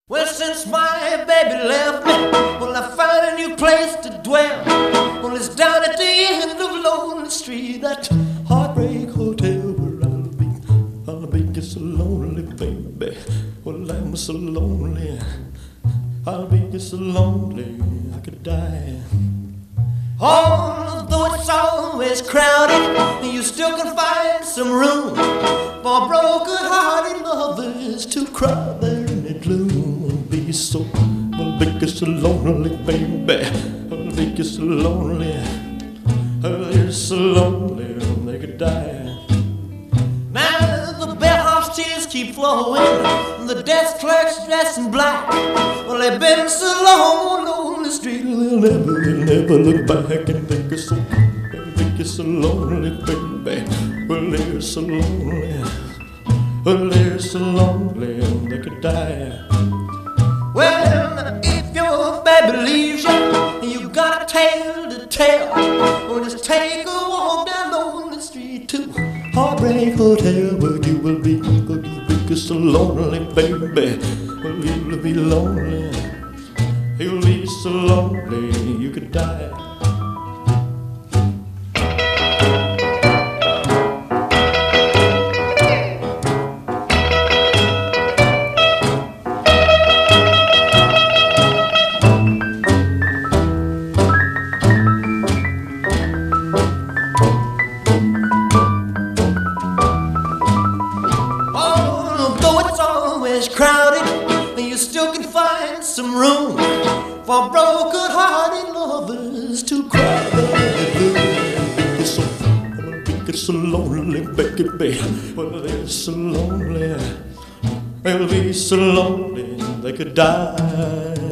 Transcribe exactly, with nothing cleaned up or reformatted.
Well, since my baby left me, well, I found a new place to dwell. Well, it's down at the end of Lonely Street, that heartbreak hotel where I'll be. I'll be just so lonely, baby. Well, I'm so lonely. I'll be just so lonely I could die. Although it's always crowded, you still can find some room for broken-hearted lovers to cry there in the gloom. I'll be so, I'll be just so lonely, baby. I'll be just so lonely. I'll be so lonely they could die. Now the bellhop's tears keep flowing, the desk clerk's dressed in black. Well, they've been so long on the street, they'll never, they'll never look back and think it's so, they'll think it's so lonely, baby. Well, they're so lonely, well, they're so lonely they could die. Well, if your baby leaves you and you got a tale to tell, well, just take a walk down Lonely Street to Heartbreak Hotel, where you will be, where you'll be just so lonely, baby. Well, you'll be lonely, you'll be so lonely you could die. Crowded, you still can find some room for broken-hearted lovers to cry. They're so, they're so lonely, baby. Well, they're so lonely, they'll be so lonely they could die.